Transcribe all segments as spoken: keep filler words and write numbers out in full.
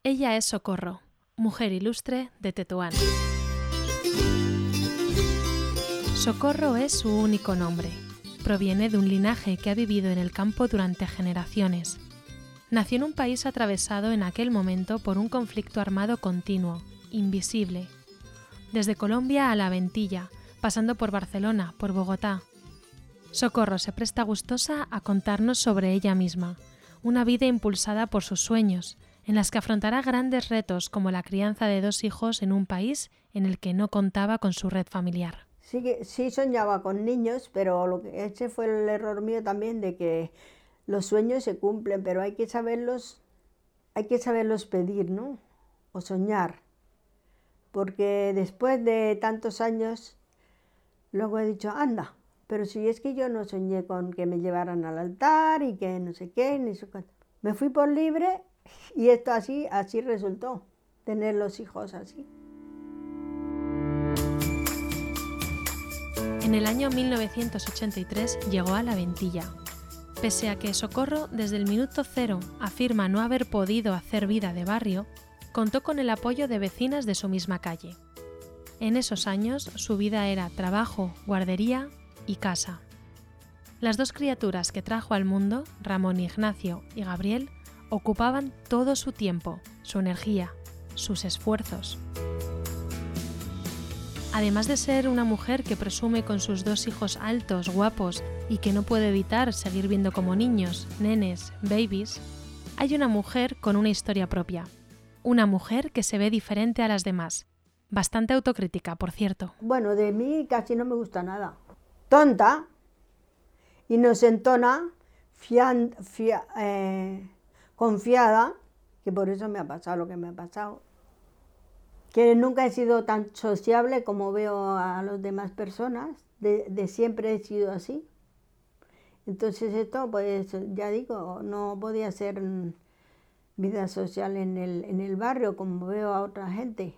Ella es Socorro, mujer ilustre de Tetuán. Socorro es su único nombre. Proviene de un linaje que ha vivido en el campo durante generaciones. Nació en un país atravesado en aquel momento por un conflicto armado continuo, invisible. Desde Colombia a La Ventilla, pasando por Barcelona, por Bogotá. Socorro se presta gustosa a contarnos sobre ella misma, una vida impulsada por sus sueños, en las que afrontará grandes retos como la crianza de dos hijos en un país en el que no contaba con su red familiar. Sí, que, sí soñaba con niños, pero lo que ese fue el error mío también, de que los sueños se cumplen, pero hay que saberlos, hay que saberlos pedir, ¿no? O soñar. Porque después de tantos años, luego he dicho, anda, pero si es que yo no soñé con que me llevaran al altar y que no sé qué, ni sé cuánto. Me fui por libre y esto así, así resultó, tener los hijos así. En el año mil novecientos ochenta y tres llegó a La Ventilla. Pese a que Socorro desde el minuto cero afirma no haber podido hacer vida de barrio, contó con el apoyo de vecinas de su misma calle. En esos años su vida era trabajo, guardería y casa. Las dos criaturas que trajo al mundo, Ramón Ignacio y Gabriel, ocupaban todo su tiempo, su energía, sus esfuerzos. Además de ser una mujer que presume con sus dos hijos altos, guapos y que no puede evitar seguir viendo como niños, nenes, babies, hay una mujer con una historia propia. Una mujer que se ve diferente a las demás. Bastante autocrítica, por cierto. Bueno, de mí casi no me gusta nada. Tonta, inocentona, fian, fia, eh, confiada, que por eso me ha pasado lo que me ha pasado. Que nunca he sido tan sociable como veo a las demás personas, de, de siempre he sido así. Entonces esto, pues ya digo, no podía ser vida social en el, en el barrio como veo a otra gente.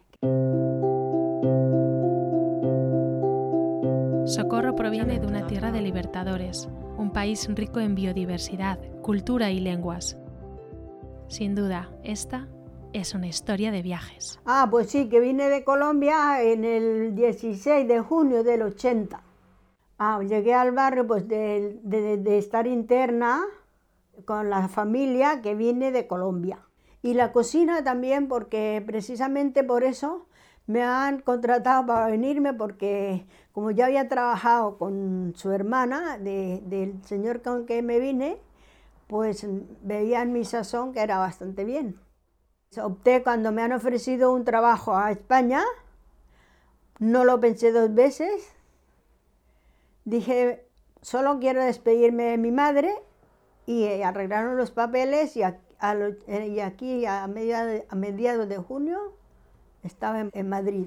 Socorro proviene de una tierra de libertadores, un país rico en biodiversidad, cultura y lenguas. Sin duda, esta es una historia de viajes. Ah, pues sí, que vine de Colombia en el dieciséis de junio del ochenta. Ah, llegué al barrio pues de, de, de estar interna con la familia que vine de Colombia. Y la cocina también, porque precisamente por eso me han contratado para venirme, porque como ya había trabajado con su hermana, de, del señor con que me vine, pues veían mi sazón que era bastante bien. Opté cuando me han ofrecido un trabajo a España, no lo pensé dos veces, dije, solo quiero despedirme de mi madre, y arreglaron los papeles y, a, a lo, y aquí a mediados, a mediados de junio estaba en, en Madrid.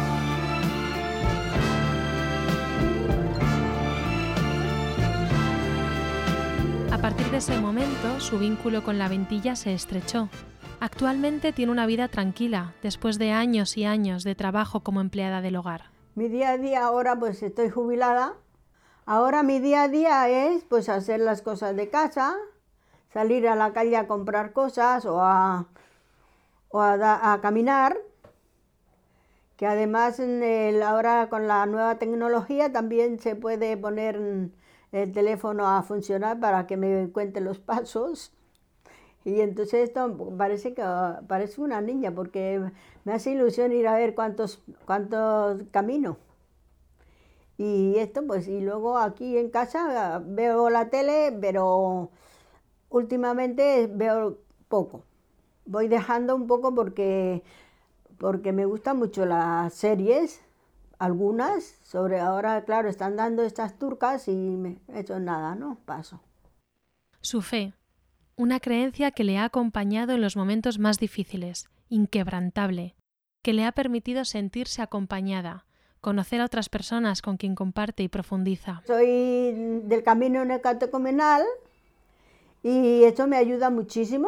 A partir de ese momento, su vínculo con La Ventilla se estrechó. Actualmente tiene una vida tranquila, después de años y años de trabajo como empleada del hogar. Mi día a día ahora, pues estoy jubilada. Ahora mi día a día es pues hacer las cosas de casa, salir a la calle a comprar cosas o a, o a, da, a caminar. Que además en el, ahora con la nueva tecnología también se puede poner el teléfono a funcionar para que me cuente los pasos. Y entonces esto parece que parece una niña, porque me hace ilusión ir a ver cuántos, cuántos camino. Y esto pues, y luego aquí en casa veo la tele, pero últimamente veo poco. Voy dejando un poco porque, porque me gustan mucho las series, algunas, sobre ahora, claro, están dando estas turcas y me, eso nada, ¿no? Paso. Su fe. Una creencia que le ha acompañado en los momentos más difíciles, inquebrantable, que le ha permitido sentirse acompañada, conocer a otras personas con quien comparte y profundiza. Soy del camino neocatecumenal y esto me ayuda muchísimo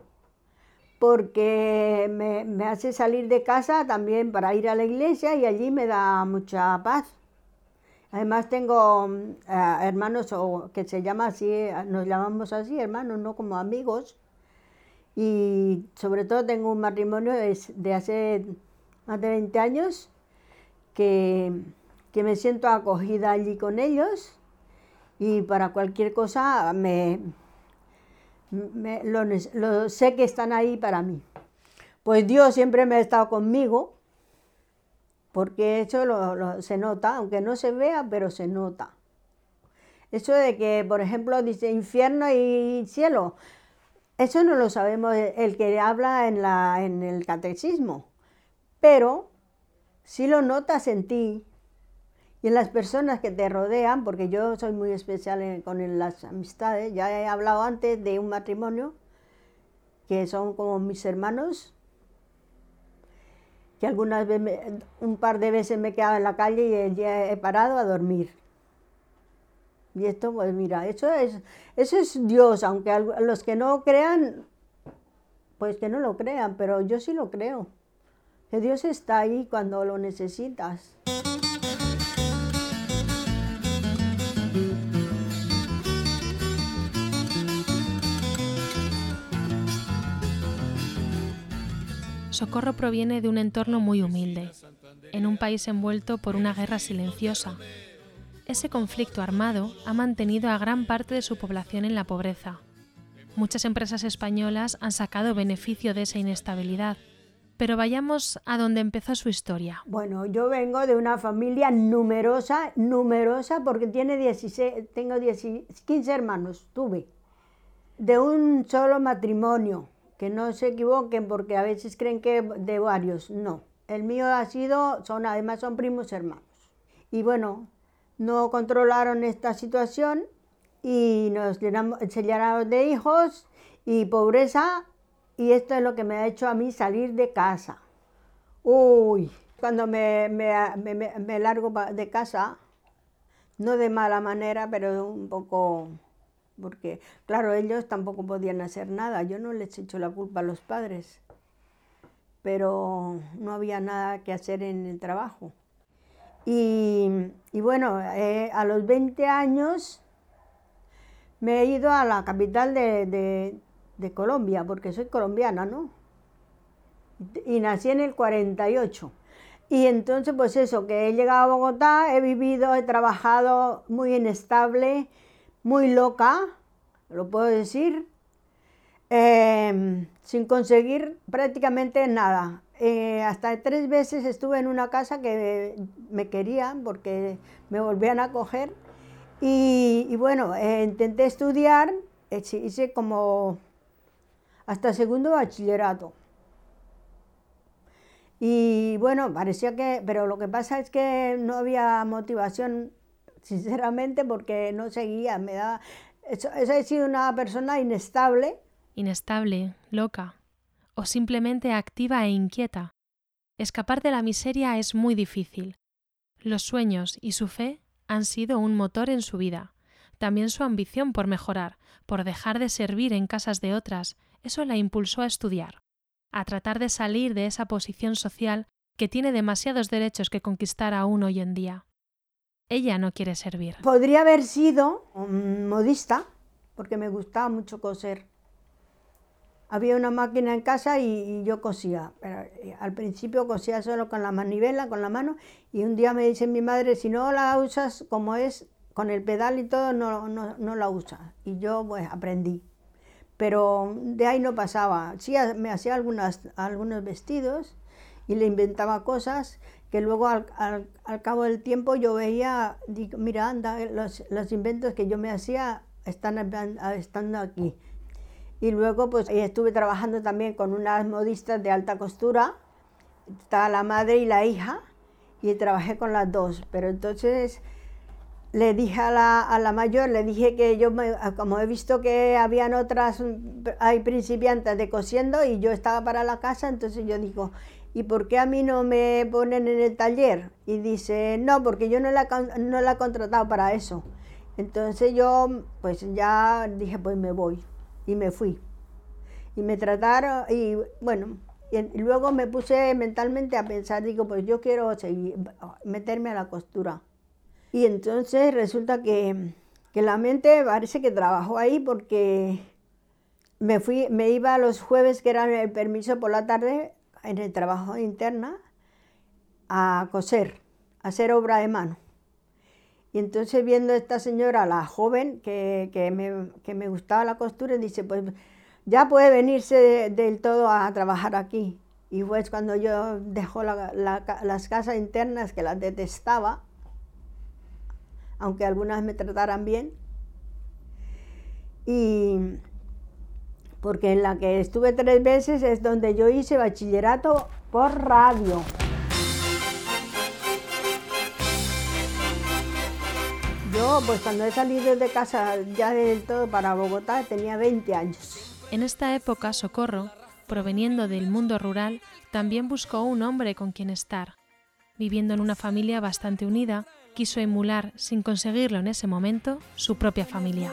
porque me, me hace salir de casa también para ir a la iglesia y allí me da mucha paz. Además tengo uh, hermanos o, que se llama así, nos llamamos así, hermanos, no como amigos, y sobre todo tengo un matrimonio de, de hace más de veinte años que, que me siento acogida allí con ellos y para cualquier cosa me, me lo, lo, sé que están ahí para mí. Pues Dios siempre me ha estado conmigo, porque eso lo, lo, se nota, aunque no se vea, pero se nota. Eso de que, por ejemplo, dice infierno y cielo, eso no lo sabemos el que habla en, la, en el catecismo, pero sí lo notas en ti y en las personas que te rodean, porque yo soy muy especial en, con las amistades. Ya he hablado antes de un matrimonio que son como mis hermanos, que algunas veces, me, un par de veces me he quedado en la calle y el día he parado a dormir. Y esto, pues mira, eso es, eso es Dios, aunque a los que no crean, pues que no lo crean, pero yo sí lo creo, que Dios está ahí cuando lo necesitas. Socorro proviene de un entorno muy humilde, en un país envuelto por una guerra silenciosa. Ese conflicto armado ha mantenido a gran parte de su población en la pobreza. Muchas empresas españolas han sacado beneficio de esa inestabilidad, pero vayamos a donde empezó su historia. Bueno, yo vengo de una familia numerosa, numerosa, porque tiene dieciséis, tengo quince hermanos, tuve, de un solo matrimonio. Que no se equivoquen porque a veces creen que de varios, no. El mío ha sido, son además son primos hermanos. Y bueno, no controlaron esta situación y nos llenamos, se llenaron de hijos y pobreza, y esto es lo que me ha hecho a mí salir de casa. Uy, cuando me, me, me, me largo de casa, no de mala manera, pero un poco... Porque, claro, ellos tampoco podían hacer nada, yo no les echo la culpa a los padres, pero no había nada que hacer en el trabajo. Y, y bueno, eh, a los veinte años me he ido a la capital de, de, de Colombia, porque soy colombiana, ¿no? Y nací en el cuarenta y ocho. Y entonces, pues eso, que he llegado a Bogotá, he vivido, he trabajado muy inestable, muy loca, lo puedo decir, eh, sin conseguir prácticamente nada. Eh, hasta tres veces estuve en una casa que me querían porque me volvían a coger. Y, y bueno, eh, intenté estudiar, eh, hice como hasta segundo bachillerato. Y bueno, parecía que, pero lo que pasa es que no había motivación, sinceramente, porque no seguía, me daba... Eso, eso he sido una persona inestable. Inestable, loca, o simplemente activa e inquieta. Escapar de la miseria es muy difícil. Los sueños y su fe han sido un motor en su vida. También su ambición por mejorar, por dejar de servir en casas de otras, eso la impulsó a estudiar, a tratar de salir de esa posición social que tiene demasiados derechos que conquistar aún hoy en día. Ella no quiere servir. Podría haber sido modista, porque me gustaba mucho coser. Había una máquina en casa y, y yo cosía. Pero al principio cosía solo con la manivela, con la mano, y un día me dice mi madre, si no la usas como es, con el pedal y todo, no, no, no la usas. Y yo pues aprendí. Pero de ahí no pasaba. Sí, me hacía algunas, algunos vestidos y le inventaba cosas que luego al, al, al cabo del tiempo yo veía, digo, mira, anda, los, los inventos que yo me hacía están estando aquí. Y luego pues estuve trabajando también con unas modistas de alta costura, estaba la madre y la hija, y trabajé con las dos, pero entonces le dije a la, a la mayor, le dije que yo, me, como he visto que habían otras, hay principiantes de cosiendo y yo estaba para la casa, entonces yo digo, ¿y por qué a mí no me ponen en el taller? Y dice, no, porque yo no la, no la he contratado para eso. Entonces yo, pues ya dije, pues me voy, y me fui. Y me trataron, y bueno, y, y luego me puse mentalmente a pensar, digo, pues yo quiero seguir, meterme a la costura. Y entonces resulta que, que la mente parece que trabajó ahí porque me, fui, me iba los jueves, que era el permiso por la tarde, en el trabajo interna, a coser, a hacer obra de mano. Y entonces viendo a esta señora, la joven, que, que, me, que me gustaba la costura, dice, pues ya puede venirse de, del todo a trabajar aquí. Y pues cuando yo dejó la, la, las casas internas, que las detestaba, aunque algunas me trataran bien, y porque en la que estuve tres veces es donde yo hice bachillerato por radio. Yo, pues cuando he salido de casa ya del todo para Bogotá, tenía veinte años. En esta época, Socorro, proveniendo del mundo rural, también buscó un hombre con quien estar. Viviendo en una familia bastante unida, quiso emular, sin conseguirlo en ese momento, su propia familia.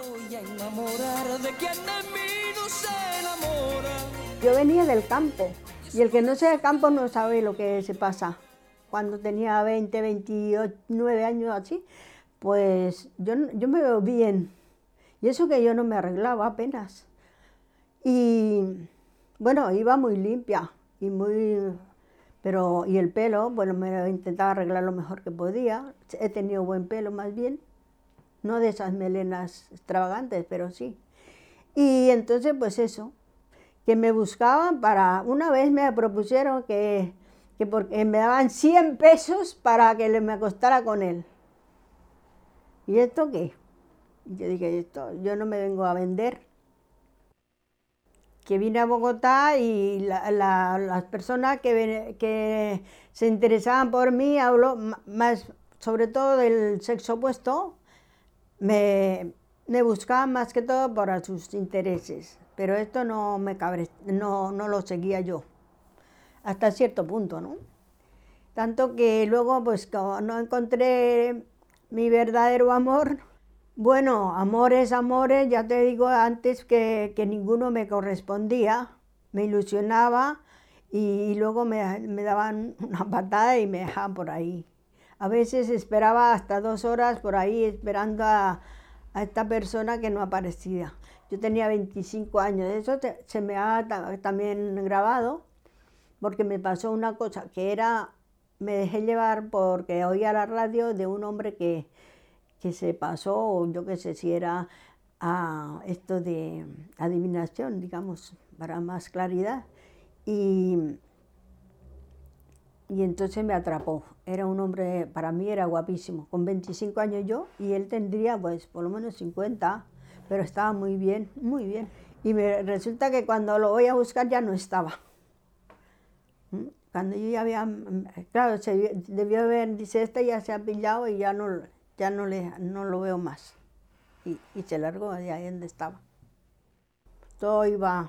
Yo venía del campo, y el que no sea del campo no sabe lo que se pasa. Cuando tenía veinte, veintinueve años así, pues yo, yo me veo bien. Y eso que yo no me arreglaba apenas. Y bueno, iba muy limpia y muy... Pero, y el pelo, bueno, me intentaba arreglar lo mejor que podía. He tenido buen pelo más bien, no de esas melenas extravagantes, pero sí. Y entonces, pues eso, que me buscaban para... Una vez me propusieron que, que porque me daban cien pesos para que me acostara con él. ¿Y esto qué? Yo dije, esto, yo no me vengo a vender. Que vine a Bogotá y la, la, las personas que, que se interesaban por mí, hablo más, sobre todo del sexo opuesto, me, me buscaban más que todo por sus intereses. Pero esto no me cabre, no, no lo seguía yo, hasta cierto punto, ¿no? Tanto que luego, pues, como no encontré mi verdadero amor. Bueno, amores, amores, ya te digo antes que, que ninguno me correspondía, me ilusionaba y, y luego me, me daban una patada y me dejaban por ahí. A veces esperaba hasta dos horas por ahí esperando a, a esta persona que no aparecía. Yo tenía veinticinco años, eso te, se me ha también grabado, porque me pasó una cosa que era, me dejé llevar porque oía la radio de un hombre que... que se pasó, o yo qué sé si era a esto de adivinación, digamos, para más claridad. Y, y entonces me atrapó. Era un hombre, para mí era guapísimo, con veinticinco años yo, y él tendría pues por lo menos cincuenta, pero estaba muy bien, muy bien. Y me resulta que cuando lo voy a buscar ya no estaba. Cuando yo ya había, claro, se debió haber, dice, este ya se ha pillado y ya no... ya no, le, no lo veo más. Y, y se largó de ahí donde estaba. Todo iba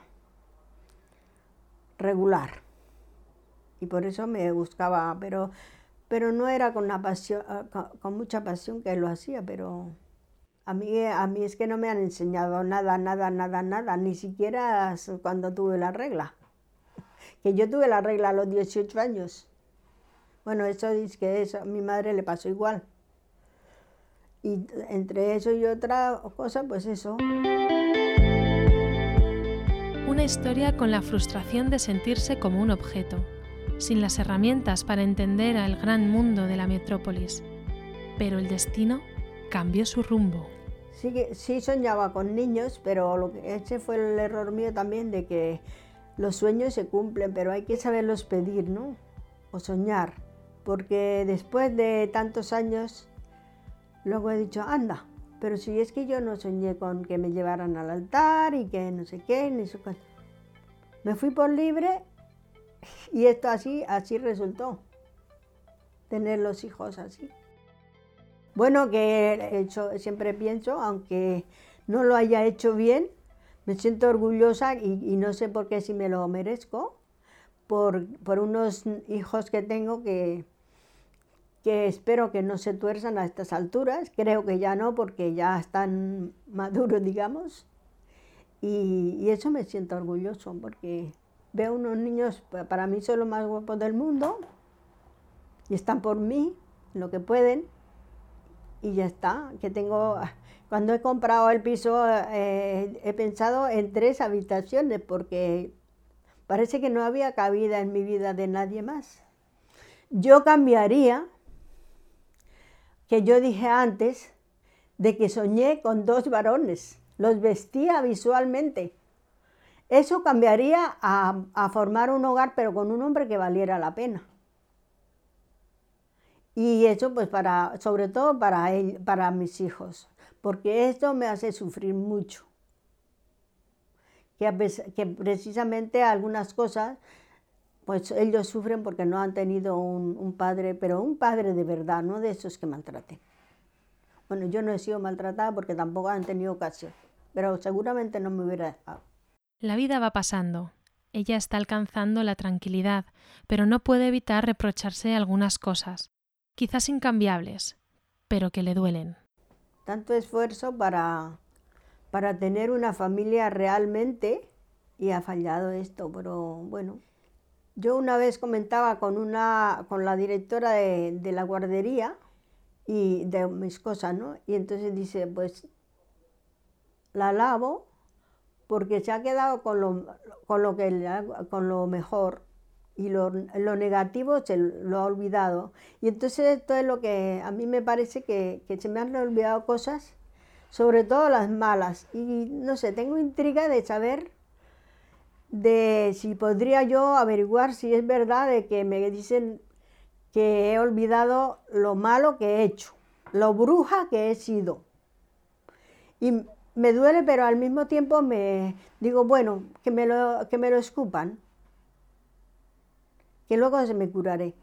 regular. Y por eso me buscaba, pero, pero no era con, la pasión, con, con mucha pasión que lo hacía, pero a mí, a mí es que no me han enseñado nada, nada, nada, nada, ni siquiera cuando tuve la regla. Que yo tuve la regla a los dieciocho años. Bueno, eso dice que eso, a mi madre le pasó igual. Y entre eso y otra cosa, pues eso. Una historia con la frustración de sentirse como un objeto, sin las herramientas para entender al gran mundo de la metrópolis. Pero el destino cambió su rumbo. Sí, sí soñaba con niños, pero lo que, ese fue el error mío también, de que los sueños se cumplen, pero hay que saberlos pedir, ¿no? O soñar, porque después de tantos años... Luego he dicho, anda, pero si es que yo no soñé con que me llevaran al altar y que no sé qué, ni eso. Me fui por libre y esto así, así resultó, tener los hijos así. Bueno, que he hecho, siempre pienso, aunque no lo haya hecho bien, me siento orgullosa y, y no sé por qué si me lo merezco, por, por unos hijos que tengo que... que espero que no se tuerzan a estas alturas, creo que ya no, porque ya están maduros, digamos, y, y eso me siento orgulloso, porque veo unos niños, para mí son los más guapos del mundo, y están por mí, lo que pueden, y ya está, que tengo, Cuando he comprado el piso eh, he pensado en tres habitaciones porque parece que no había cabida en mi vida de nadie más. Yo cambiaría, que yo dije antes, de que soñé con dos varones, los vestía visualmente. Eso cambiaría a, a formar un hogar, pero con un hombre que valiera la pena. Y eso pues para, sobre todo para, él, para mis hijos, porque esto me hace sufrir mucho. Que, a pesar, que precisamente algunas cosas, pues ellos sufren porque no han tenido un, un padre, pero un padre de verdad, no de esos que maltraten. Bueno, yo no he sido maltratada porque tampoco han tenido ocasión, pero seguramente no me hubiera dejado. La vida va pasando. Ella está alcanzando la tranquilidad, pero no puede evitar reprocharse algunas cosas, quizás incambiables, pero que le duelen. Tanto esfuerzo para, para tener una familia realmente y ha fallado esto, pero bueno. Yo una vez comentaba con, una, con la directora de, de la guardería y de mis cosas, ¿no? Y entonces dice, pues la lavo porque se ha quedado con lo, con lo, que, con lo mejor y lo, lo negativo se lo ha olvidado. Y entonces esto es lo que a mí me parece que, que se me han olvidado cosas, sobre todo las malas. Y no sé, tengo intriga de saber de si podría yo averiguar si es verdad de que me dicen que he olvidado lo malo que he hecho, lo bruja que he sido. Y me duele, pero al mismo tiempo me digo, bueno, que me lo, que me lo escupan, que luego se me curaré.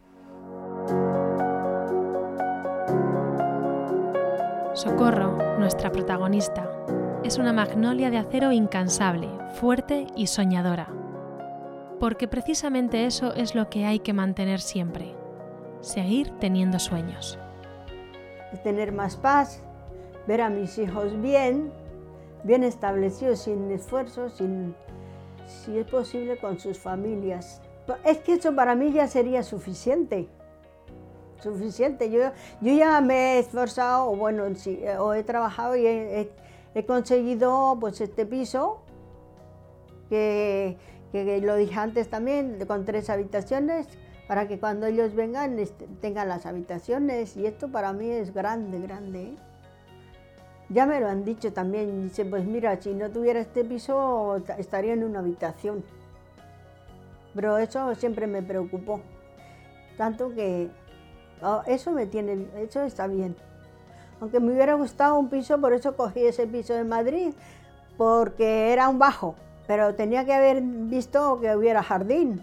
Socorro, nuestra protagonista, es una magnolia de acero incansable, fuerte y soñadora. Porque precisamente eso es lo que hay que mantener siempre, seguir teniendo sueños. Tener más paz, ver a mis hijos bien, bien establecidos, sin esfuerzo, sin, si es posible, con sus familias. Es que eso para mí ya sería suficiente, suficiente. Yo, yo ya me he esforzado, o bueno, sí, o he trabajado y he, he, he conseguido pues este piso, que, que lo dije antes también, con tres habitaciones, para que cuando ellos vengan este, tengan las habitaciones, y esto para mí es grande, grande, ¿eh? Ya me lo han dicho también, dice, pues mira, si no tuviera este piso estaría en una habitación. Pero eso siempre me preocupó, tanto que oh, eso me tiene, eso está bien. Aunque me hubiera gustado un piso, por eso cogí ese piso en Madrid, porque era un bajo, pero tenía que haber visto que hubiera jardín.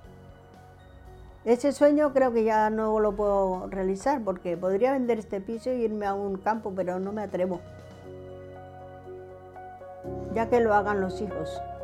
Ese sueño creo que ya no lo puedo realizar, porque podría vender este piso e irme a un campo, pero no me atrevo, ya que lo hagan los hijos.